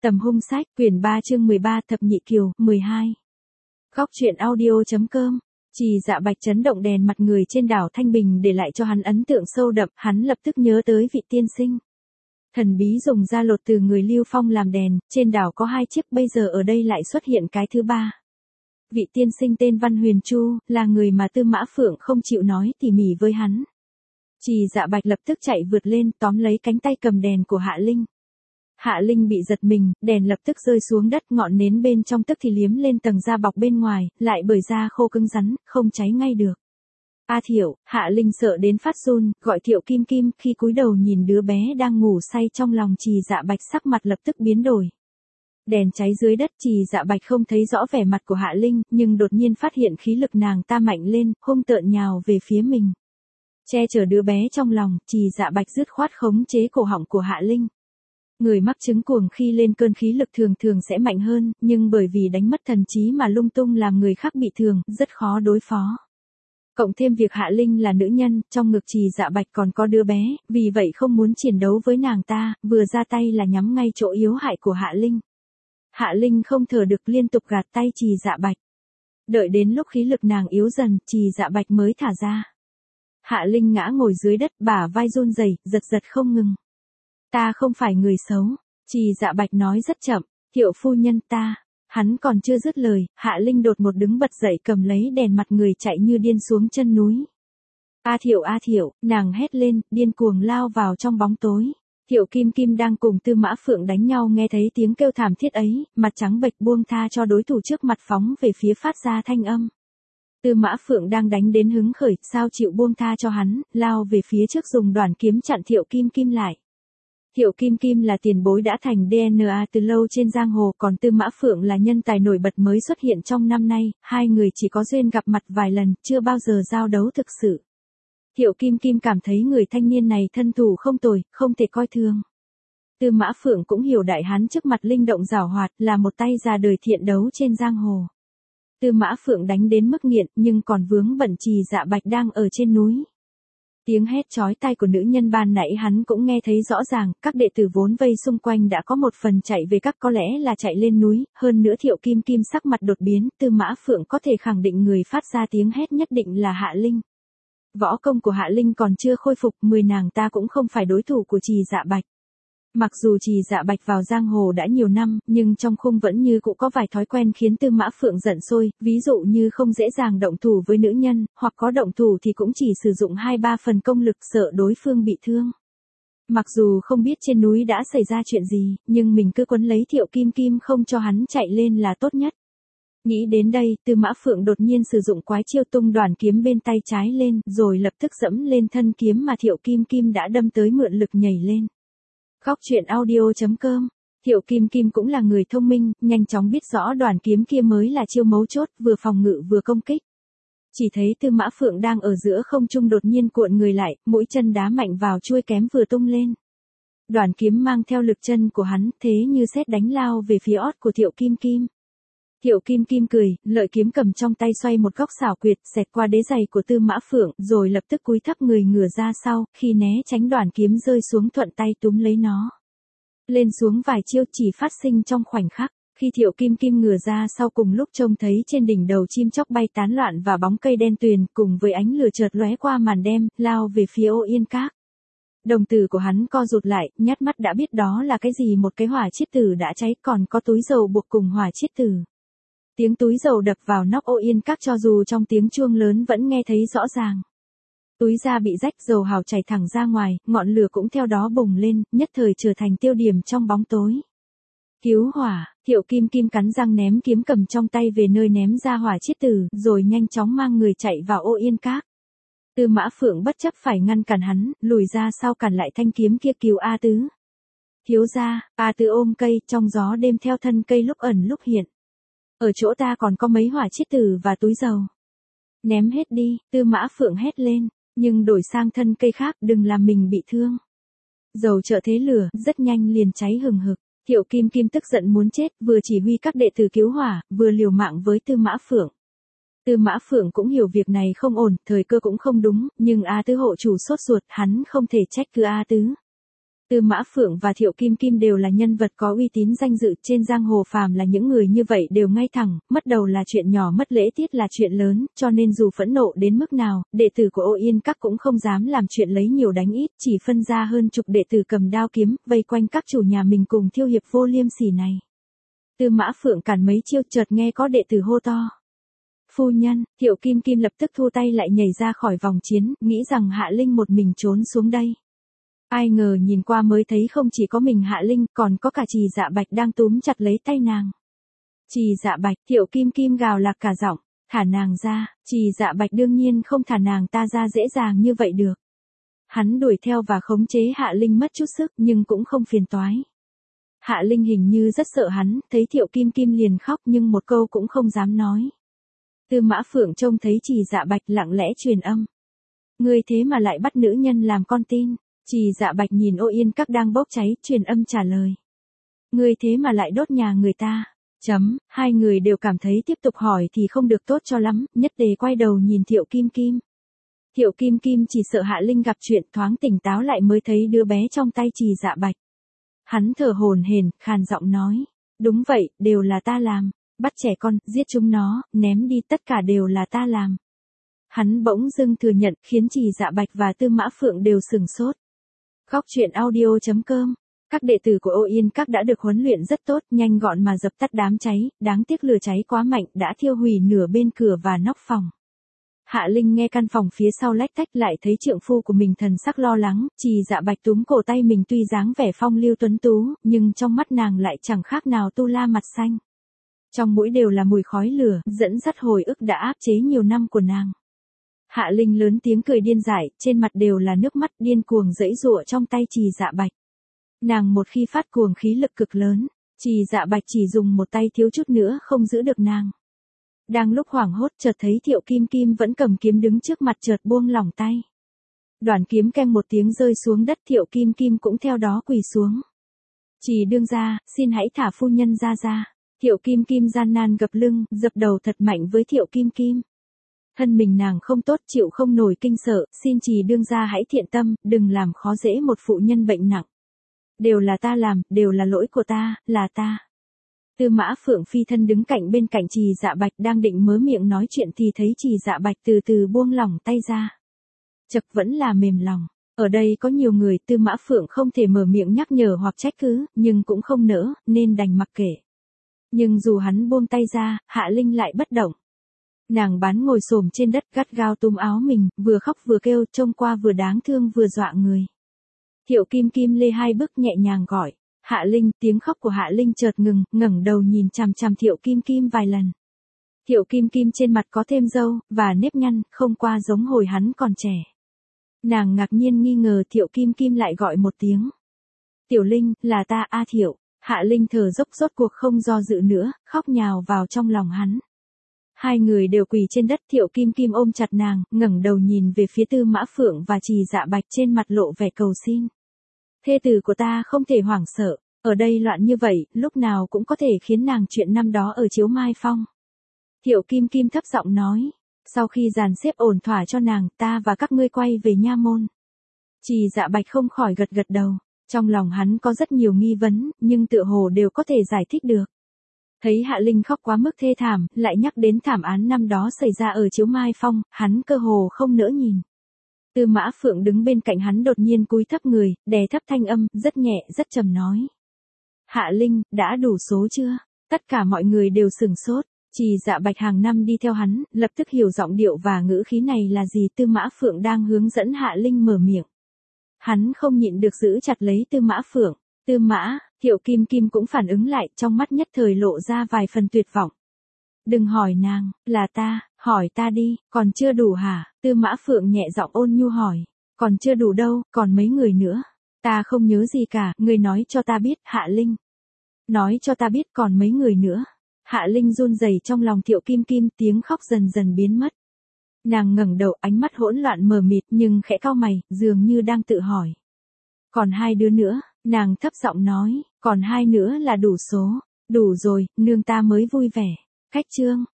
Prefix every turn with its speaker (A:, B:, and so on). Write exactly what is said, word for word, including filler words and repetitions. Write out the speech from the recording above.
A: Tầm hung sách, quyển ba chương mười ba thập nhị kiều, mười hai. Góc truyện audio.com. Trì Dạ Bạch chấn động đèn mặt người trên đảo Thanh Bình để lại cho hắn ấn tượng sâu đậm, hắn lập tức nhớ tới vị tiên sinh. Thần bí dùng da lột từ người Lưu Phong làm đèn, trên đảo có hai chiếc, bây giờ ở đây lại xuất hiện cái thứ ba. Vị tiên sinh tên Văn Huyền Chu, là người mà Tư Mã Phượng không chịu nói tỉ mỉ với hắn. Trì Dạ Bạch lập tức chạy vượt lên, tóm lấy cánh tay cầm đèn của Hạ Linh. Hạ Linh bị giật mình, đèn lập tức rơi xuống đất, ngọn nến bên trong tức thì liếm lên tầng da bọc bên ngoài, lại bởi da khô cứng rắn, không cháy ngay được. A Thiệu, Hạ Linh sợ đến phát run, gọi Thiệu Kim Kim, khi cúi đầu nhìn đứa bé đang ngủ say trong lòng Trì Dạ Bạch, sắc mặt lập tức biến đổi. Đèn cháy dưới đất, Trì Dạ Bạch không thấy rõ vẻ mặt của Hạ Linh, nhưng đột nhiên phát hiện khí lực nàng ta mạnh lên, hung tợn nhào về phía mình. Che chở đứa bé trong lòng, Trì Dạ Bạch dứt khoát khống chế cổ họng của Hạ Linh. Người mắc chứng cuồng khi lên cơn khí lực thường thường sẽ mạnh hơn, nhưng bởi vì đánh mất thần trí mà lung tung làm người khác bị thương, rất khó đối phó. Cộng thêm việc Hạ Linh là nữ nhân, trong ngực Trì Dạ Bạch còn có đứa bé, vì vậy không muốn chiến đấu với nàng ta, vừa ra tay là nhắm ngay chỗ yếu hại của Hạ Linh. Hạ Linh không thở được, liên tục gạt tay Trì Dạ Bạch. Đợi đến lúc khí lực nàng yếu dần, Trì Dạ Bạch mới thả ra. Hạ Linh ngã ngồi dưới đất, bả vai run rẩy, giật giật không ngừng. Ta không phải người xấu, Trì Dạ Bạch nói rất chậm, Thiệu phu nhân ta. Hắn còn chưa dứt lời, Hạ Linh đột một đứng bật dậy, cầm lấy đèn mặt người chạy như điên xuống chân núi. A Thiệu, A Thiệu, nàng hét lên, điên cuồng lao vào trong bóng tối. Thiệu Kim Kim đang cùng Tư Mã Phượng đánh nhau, nghe thấy tiếng kêu thảm thiết ấy, mặt trắng bệch buông tha cho đối thủ trước mặt, phóng về phía phát ra thanh âm. Tư Mã Phượng đang đánh đến hứng khởi, sao chịu buông tha cho hắn, lao về phía trước dùng đoản kiếm chặn Thiệu Kim Kim lại. Thiệu Kim Kim là tiền bối đã thành đê en a từ lâu trên giang hồ, còn Tư Mã Phượng là nhân tài nổi bật mới xuất hiện trong năm nay, hai người chỉ có duyên gặp mặt vài lần, chưa bao giờ giao đấu thực sự. Thiệu Kim Kim cảm thấy người thanh niên này thân thủ không tồi, không thể coi thường. Tư Mã Phượng cũng hiểu đại hán trước mặt linh động giảo hoạt, là một tay già đời thiện đấu trên giang hồ. Tư Mã Phượng đánh đến mức nghiện, nhưng còn vướng bận Trì Dạ Bạch đang ở trên núi. Tiếng hét chói tai của nữ nhân ban nãy hắn cũng nghe thấy rõ ràng, các đệ tử vốn vây xung quanh đã có một phần chạy về các, có lẽ là chạy lên núi, hơn nữa Thiệu Kim Kim sắc mặt đột biến, Tư Mã Phượng có thể khẳng định người phát ra tiếng hét nhất định là Hạ Linh. Võ công của Hạ Linh còn chưa khôi phục, mười nàng ta cũng không phải đối thủ của Trì Dạ Bạch. Mặc dù Trì Dạ Bạch vào giang hồ đã nhiều năm, nhưng trong khung vẫn như cũ có vài thói quen khiến Tư Mã Phượng giận sôi, ví dụ như không dễ dàng động thủ với nữ nhân, hoặc có động thủ thì cũng chỉ sử dụng hai ba phần công lực, sợ đối phương bị thương. Mặc dù không biết trên núi đã xảy ra chuyện gì, nhưng mình cứ quấn lấy Thiệu Kim Kim không cho hắn chạy lên là tốt nhất. Nghĩ đến đây, Tư Mã Phượng đột nhiên sử dụng quái chiêu tung đoản kiếm bên tay trái lên, rồi lập tức dẫm lên thân kiếm mà Thiệu Kim Kim đã đâm tới, mượn lực nhảy lên. Góc truyện audio.com. Thiệu Kim Kim cũng là người thông minh, nhanh chóng biết rõ đoản kiếm kia mới là chiêu mấu chốt, vừa phòng ngự vừa công kích. Chỉ thấy Tư Mã Phượng đang ở giữa không trung đột nhiên cuộn người lại, mũi chân đá mạnh vào chuôi kém vừa tung lên. Đoản kiếm mang theo lực chân của hắn, thế như sét đánh lao về phía ót của Thiệu Kim Kim. Thiệu Kim Kim cười, lợi kiếm cầm trong tay xoay một góc xảo quyệt, xẹt qua đế giày của Tư Mã Phượng, rồi lập tức cúi thấp người ngửa ra sau, khi né tránh đoản kiếm rơi xuống thuận tay túm lấy nó. Lên xuống vài chiêu chỉ phát sinh trong khoảnh khắc, khi Thiệu Kim Kim ngửa ra sau cùng lúc trông thấy trên đỉnh đầu chim chóc bay tán loạn và bóng cây đen tuyền cùng với ánh lửa chợt lóe qua màn đêm, lao về phía Ô Yên Các. Đồng tử của hắn co rụt lại, nhát mắt đã biết đó là cái gì, một cái hỏa chiết tử đã cháy, còn có túi dầu buộc cùng hỏa chiết tử. Tiếng túi dầu đập vào nóc Ô Yên Các cho dù trong tiếng chuông lớn vẫn nghe thấy rõ ràng. Túi da bị rách, dầu hào chảy thẳng ra ngoài, ngọn lửa cũng theo đó bùng lên, nhất thời trở thành tiêu điểm trong bóng tối. Cứu hỏa, Thiệu Kim Kim cắn răng ném kiếm cầm trong tay về nơi ném ra hỏa chiết tử, rồi nhanh chóng mang người chạy vào Ô Yên Các. Tư Mã Phượng bất chấp phải ngăn cản hắn, lùi ra sau cản lại thanh kiếm kia, cứu A Tứ. Thiếu gia, A Tứ ôm cây, trong gió đêm theo thân cây lúc ẩn lúc hiện. Ở chỗ ta còn có mấy hỏa chiết tử và túi dầu. Ném hết đi, Tư Mã Phượng hét lên, nhưng đổi sang thân cây khác, đừng làm mình bị thương. Dầu trợ thế lửa, rất nhanh liền cháy hừng hực. Thiệu Kim Kim tức giận muốn chết, vừa chỉ huy các đệ tử cứu hỏa, vừa liều mạng với Tư Mã Phượng. Tư Mã Phượng cũng hiểu việc này không ổn, thời cơ cũng không đúng, nhưng A Tứ hộ chủ sốt ruột, hắn không thể trách cứ A Tứ. Tư Mã Phượng và Thiệu Kim Kim đều là nhân vật có uy tín danh dự trên giang hồ, phàm là những người như vậy đều ngay thẳng, mất đầu là chuyện nhỏ, mất lễ tiết là chuyện lớn, cho nên dù phẫn nộ đến mức nào, đệ tử của Ô Yên Các cũng không dám làm chuyện lấy nhiều đánh ít, chỉ phân ra hơn chục đệ tử cầm đao kiếm, vây quanh các chủ nhà mình cùng thiêu hiệp vô liêm sỉ này. Tư Mã Phượng cản mấy chiêu, chợt nghe có đệ tử hô to: "Phu nhân!" Thiệu Kim Kim lập tức thu tay lại, nhảy ra khỏi vòng chiến, nghĩ rằng Hạ Linh một mình trốn xuống đây. Ai ngờ nhìn qua mới thấy không chỉ có mình Hạ Linh, còn có cả Trì Dạ Bạch đang túm chặt lấy tay nàng. "Trì Dạ Bạch!" Thiệu Kim Kim gào lạc cả giọng, "thả nàng ra!" Trì Dạ Bạch đương nhiên không thả nàng ta ra dễ dàng như vậy được. Hắn đuổi theo và khống chế Hạ Linh mất chút sức nhưng cũng không phiền toái. Hạ Linh hình như rất sợ hắn, thấy Thiệu Kim Kim liền khóc nhưng một câu cũng không dám nói. Tư Mã Phượng trông thấy Trì Dạ Bạch lặng lẽ truyền âm: "Ngươi thế mà lại bắt nữ nhân làm con tin." Trì Dạ Bạch nhìn Ô Yên Các đang bốc cháy, truyền âm trả lời: "Ngươi thế mà lại đốt nhà người ta." Chấm, hai người đều cảm thấy tiếp tục hỏi thì không được tốt cho lắm, nhất tề quay đầu nhìn Thiệu Kim Kim. Thiệu Kim Kim chỉ sợ Hạ Linh gặp chuyện, thoáng tỉnh táo lại mới thấy đứa bé trong tay Trì Dạ Bạch. Hắn thở hổn hển, khàn giọng nói: "Đúng vậy, đều là ta làm. Bắt trẻ con, giết chúng nó, ném đi, tất cả đều là ta làm." Hắn bỗng dưng thừa nhận, khiến Trì Dạ Bạch và Tư Mã Phượng đều sửng sốt. Góc truyện audio chấm com. Các đệ tử của Ô Yên Các đã được huấn luyện rất tốt, nhanh gọn mà dập tắt đám cháy, đáng tiếc lửa cháy quá mạnh đã thiêu hủy nửa bên cửa và nóc phòng. Hạ Linh nghe căn phòng phía sau lách tách, lại thấy trượng phu của mình thần sắc lo lắng, Trì Dạ Bạch túm cổ tay mình, tuy dáng vẻ phong lưu tuấn tú, nhưng trong mắt nàng lại chẳng khác nào tu la mặt xanh. Trong mũi đều là mùi khói lửa, dẫn dắt hồi ức đã áp chế nhiều năm của nàng. Hạ Linh lớn tiếng cười điên dại, trên mặt đều là nước mắt, điên cuồng giãy giụa trong tay Trì Dạ Bạch. Nàng một khi phát cuồng khí lực cực lớn, Trì Dạ Bạch chỉ dùng một tay thiếu chút nữa không giữ được nàng. Đang lúc hoảng hốt, chợt thấy Thiệu Kim Kim vẫn cầm kiếm đứng trước mặt, chợt buông lỏng tay. Đoàn kiếm keng một tiếng rơi xuống đất, Thiệu Kim Kim cũng theo đó quỳ xuống. "Trì đương gia, xin hãy thả phu nhân ra ra." Thiệu Kim Kim gian nan gập lưng, dập đầu thật mạnh với Thiệu Kim Kim. Thân mình nàng không tốt, chịu không nổi kinh sợ, "Xin Trì đương gia hãy thiện tâm, đừng làm khó dễ một phụ nhân bệnh nặng. Đều là ta làm, đều là lỗi của ta, là ta." Tư Mã Phượng phi thân đứng cạnh bên cạnh Trì Dạ Bạch, đang định mớ miệng nói chuyện thì thấy Trì Dạ Bạch từ từ buông lỏng tay ra. Chật, vẫn là mềm lòng. Ở đây có nhiều người, Tư Mã Phượng không thể mở miệng nhắc nhở hoặc trách cứ, nhưng cũng không nỡ, nên đành mặc kệ. Nhưng dù hắn buông tay ra, Hạ Linh lại bất động. Nàng bán ngồi xổm trên đất, gắt gao túm áo mình, vừa khóc vừa kêu, trông qua vừa đáng thương vừa dọa người. Thiệu Kim Kim lê hai bước nhẹ nhàng gọi: "Hạ Linh!" Tiếng khóc của Hạ Linh chợt ngừng, ngẩng đầu nhìn chằm chằm Thiệu Kim Kim vài lần. Thiệu Kim Kim trên mặt có thêm râu và nếp nhăn, không qua giống hồi hắn còn trẻ. Nàng ngạc nhiên nghi ngờ Thiệu Kim Kim lại gọi một tiếng: "Tiểu Linh, là ta A Thiệu." Hạ Linh thở dốc, rốt cuộc không do dự nữa, khóc nhào vào trong lòng hắn. Hai người đều quỳ trên đất, Thiệu Kim Kim ôm chặt nàng, ngẩng đầu nhìn về phía Tư Mã Phượng và Trì Dạ Bạch, trên mặt lộ vẻ cầu xin. "Thê tử của ta không thể hoảng sợ, ở đây loạn như vậy, lúc nào cũng có thể khiến nàng chuyện năm đó ở Chiếu Mai Phong." Thiệu Kim Kim thấp giọng nói: "Sau khi dàn xếp ổn thỏa cho nàng, ta và các ngươi quay về nha môn." Trì Dạ Bạch không khỏi gật gật đầu, trong lòng hắn có rất nhiều nghi vấn, nhưng tựa hồ đều có thể giải thích được. Thấy Hạ Linh khóc quá mức thê thảm, lại nhắc đến thảm án năm đó xảy ra ở Chiếu Mai Phong, hắn cơ hồ không nỡ nhìn. Tư Mã Phượng đứng bên cạnh hắn đột nhiên cúi thấp người, đè thấp thanh âm, rất nhẹ, rất trầm nói: "Hạ Linh, đã đủ số chưa?" Tất cả mọi người đều sửng sốt. Trì Dạ Bạch hàng năm đi theo hắn, lập tức hiểu giọng điệu và ngữ khí này là gì. Tư Mã Phượng đang hướng dẫn Hạ Linh mở miệng. Hắn không nhịn được giữ chặt lấy Tư Mã Phượng. "Tư Mã." Thiệu Kim Kim cũng phản ứng lại, trong mắt nhất thời lộ ra vài phần tuyệt vọng. "Đừng hỏi nàng, là ta, hỏi ta đi, còn chưa đủ hả?" Tư Mã Phượng nhẹ giọng ôn nhu hỏi. "Còn chưa đủ đâu, còn mấy người nữa." "Ta không nhớ gì cả, ngươi nói cho ta biết." "Hạ Linh, nói cho ta biết còn mấy người nữa." Hạ Linh run rẩy trong lòng Thiệu Kim Kim, tiếng khóc dần dần biến mất. Nàng ngẩng đầu, ánh mắt hỗn loạn mờ mịt nhưng khẽ cau mày, dường như đang tự hỏi. "Còn hai đứa nữa." Nàng thấp giọng nói, "còn hai nữa là đủ số." "Đủ rồi, nương ta mới vui vẻ." Khách chương